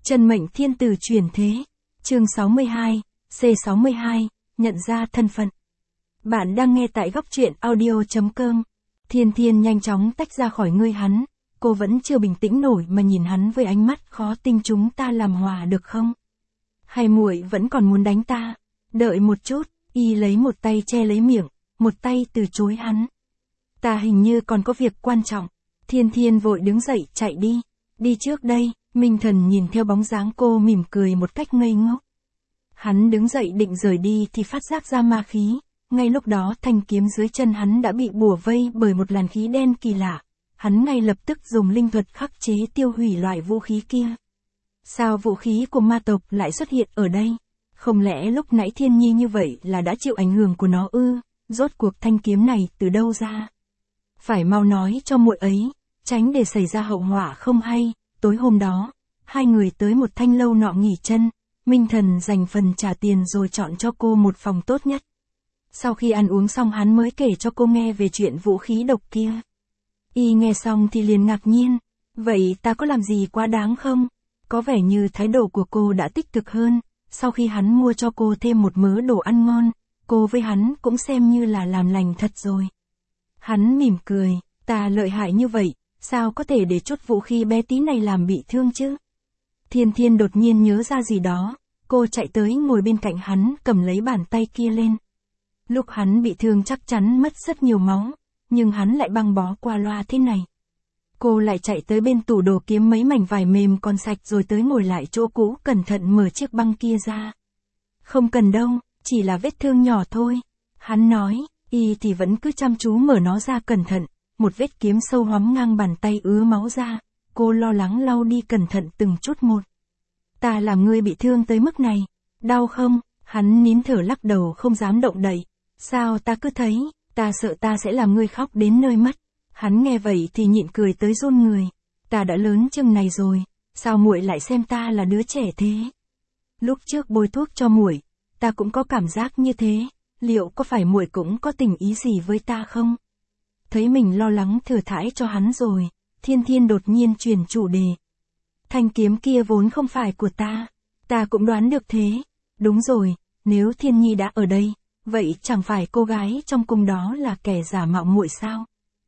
Chân mệnh thiên tử chuyển thế. Chương 62, C62, nhận ra thân phận. Bạn đang nghe tại góc truyện audio.com. Thiên Thiên nhanh chóng tách ra khỏi ngươi hắn, cô vẫn chưa bình tĩnh nổi mà nhìn hắn với ánh mắt khó tin. Chúng ta làm hòa được không? Hay muội vẫn còn muốn đánh ta? Đợi một chút, y lấy một tay che lấy miệng, một tay từ chối hắn. Ta hình như còn có việc quan trọng. Thiên Thiên vội đứng dậy chạy đi. Đi trước đây. Minh Thần nhìn theo bóng dáng cô mỉm cười một cách ngây ngốc. Hắn đứng dậy định rời đi thì phát giác ra ma khí. Ngay lúc đó thanh kiếm dưới chân hắn đã bị bủa vây bởi một làn khí đen kỳ lạ. Hắn ngay lập tức dùng linh thuật khắc chế tiêu hủy loại vũ khí kia. Sao vũ khí của ma tộc lại xuất hiện ở đây? Không lẽ lúc nãy Thiên Nhi như vậy là đã chịu ảnh hưởng của nó ư? Rốt cuộc thanh kiếm này từ đâu ra? Phải mau nói cho muội ấy, tránh để xảy ra hậu họa không hay. Tối hôm đó, hai người tới một thanh lâu nọ nghỉ chân. Minh Thần dành phần trả tiền rồi chọn cho cô một phòng tốt nhất. Sau khi ăn uống xong hắn mới kể cho cô nghe về chuyện vũ khí độc kia. Y nghe xong thì liền ngạc nhiên. Vậy ta có làm gì quá đáng không? Có vẻ như thái độ của cô đã tích cực hơn. Sau khi hắn mua cho cô thêm một mớ đồ ăn ngon, cô với hắn cũng xem như là làm lành thật rồi. Hắn mỉm cười, ta lợi hại như vậy, sao có thể để chút vũ khí bé tí này làm bị thương chứ? Thiên Thiên đột nhiên nhớ ra gì đó, cô chạy tới ngồi bên cạnh hắn cầm lấy bàn tay kia lên. Lúc hắn bị thương chắc chắn mất rất nhiều máu, nhưng hắn lại băng bó qua loa thế này. Cô lại chạy tới bên tủ đồ kiếm mấy mảnh vải mềm còn sạch rồi tới ngồi lại chỗ cũ cẩn thận mở chiếc băng kia ra. Không cần đâu, chỉ là vết thương nhỏ thôi. Hắn nói, y thì vẫn cứ chăm chú mở nó ra cẩn thận. Một vết kiếm sâu hoắm ngang bàn tay ứa máu ra, cô lo lắng lau đi cẩn thận từng chút một. Ta làm ngươi bị thương tới mức này, đau không? Hắn nín thở lắc đầu không dám động đậy. Sao ta cứ thấy, ta sợ ta sẽ làm ngươi khóc đến nơi mất. Hắn nghe vậy thì nhịn cười tới run người. Ta đã lớn chừng này rồi, sao muội lại xem ta là đứa trẻ thế? Lúc trước bôi thuốc cho muội, ta cũng có cảm giác như thế, liệu có phải muội cũng có tình ý gì với ta không? Thấy mình lo lắng thừa thãi cho hắn rồi, Thiên Thiên đột nhiên chuyển chủ đề. Thanh kiếm kia vốn không phải của ta cũng đoán được thế. Đúng rồi, nếu Thiên Nhi đã ở đây, vậy chẳng phải cô gái trong cung đó là kẻ giả mạo muội sao?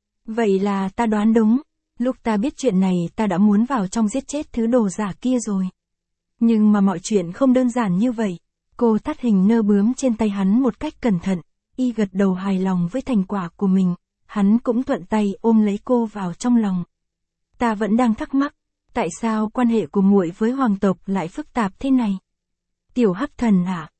Vậy là ta đoán đúng, lúc ta biết chuyện này ta đã muốn vào trong giết chết thứ đồ giả kia rồi. Nhưng mà mọi chuyện không đơn giản như vậy. Cô thắt hình nơ bướm trên tay hắn một cách cẩn thận, y gật đầu hài lòng với thành quả của mình. Hắn cũng thuận tay ôm lấy cô vào trong lòng. Ta vẫn đang thắc mắc, tại sao quan hệ của muội với hoàng tộc lại phức tạp thế này? Tiểu Hắc Thần à?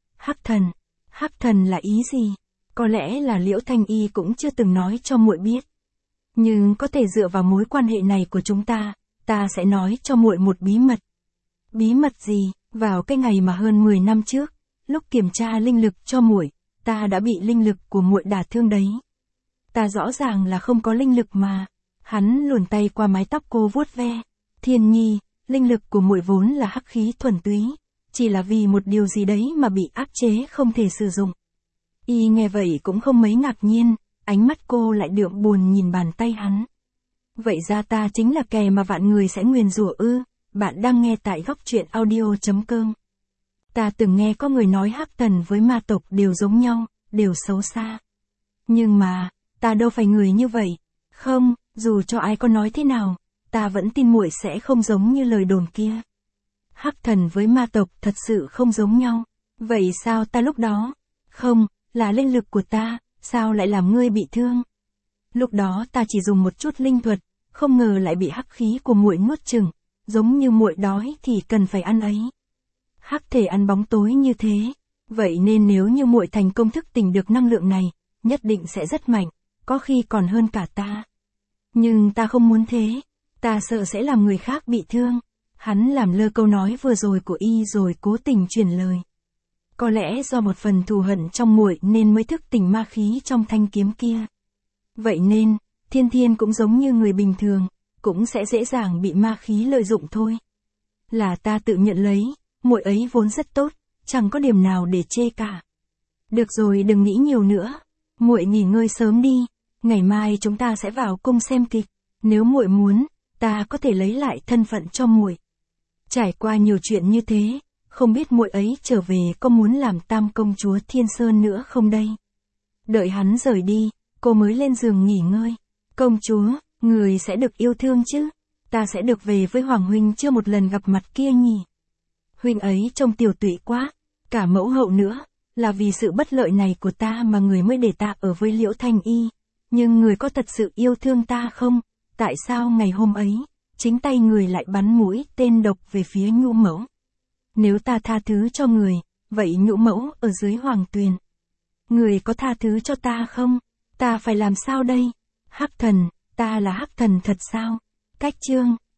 Hắc thần là ý gì? Có lẽ là Liễu Thanh Y cũng chưa từng nói cho muội biết. Nhưng có thể dựa vào mối quan hệ này của chúng ta sẽ nói cho muội một bí mật. Bí mật gì? Vào cái ngày mà hơn 10 năm trước, lúc kiểm tra linh lực cho muội, ta đã bị linh lực của muội đả thương đấy. Ta rõ ràng là không có linh lực mà. Hắn luồn tay qua mái tóc cô vuốt ve. Thiên Nhi, linh lực của muội vốn là hắc khí thuần túy, chỉ là vì một điều gì đấy mà bị áp chế không thể sử dụng. Y nghe vậy cũng không mấy ngạc nhiên, ánh mắt cô lại đượm buồn nhìn bàn tay hắn. Vậy ra ta chính là kẻ mà vạn người sẽ nguyền rủa ư? Bạn đang nghe tại góc truyện audio.com. Ta từng nghe có người nói hắc thần với ma tộc đều giống nhau, đều xấu xa. Nhưng mà, ta đâu phải người như vậy. Không, dù cho ai có nói thế nào, ta vẫn tin muội sẽ không giống như lời đồn kia. Hắc thần với ma tộc thật sự không giống nhau. Vậy sao ta lúc đó? Không, là linh lực của ta, sao lại làm ngươi bị thương? Lúc đó ta chỉ dùng một chút linh thuật, không ngờ lại bị hắc khí của muội nuốt chửng, giống như muội đói thì cần phải ăn ấy. Hắc thể ăn bóng tối như thế, vậy nên nếu như muội thành công thức tỉnh được năng lượng này, nhất định sẽ rất mạnh, có khi còn hơn cả ta. Nhưng ta không muốn thế, ta sợ sẽ làm người khác bị thương. Hắn làm lơ câu nói vừa rồi của y rồi cố tình chuyển lời. Có lẽ do một phần thù hận trong muội nên mới thức tỉnh ma khí trong thanh kiếm kia. Vậy nên, Thiên Thiên cũng giống như người bình thường, cũng sẽ dễ dàng bị ma khí lợi dụng thôi. Là ta tự nhận lấy, muội ấy vốn rất tốt, chẳng có điểm nào để chê cả. Được rồi, đừng nghĩ nhiều nữa, muội nghỉ ngơi sớm đi, ngày mai chúng ta sẽ vào cung xem kịch, nếu muội muốn, ta có thể lấy lại thân phận cho muội. Trải qua nhiều chuyện như thế, không biết muội ấy trở về có muốn làm tam công chúa Thiên Sơn nữa không đây? Đợi hắn rời đi, cô mới lên giường nghỉ ngơi. Công chúa, người sẽ được yêu thương chứ? Ta sẽ được về với Hoàng huynh chưa một lần gặp mặt kia nhỉ? Huynh ấy trông tiều tụy quá, cả mẫu hậu nữa, là vì sự bất lợi này của ta mà người mới để ta ở với Liễu Thanh Y. Nhưng người có thật sự yêu thương ta không? Tại sao ngày hôm ấy, chính tay người lại bắn mũi tên độc về phía Nhũ mẫu? Nếu ta tha thứ cho người, vậy Nhũ mẫu ở dưới hoàng tuyền, người có tha thứ cho ta không? Ta phải làm sao đây? Hắc thần, ta là hắc thần thật sao? Cách chương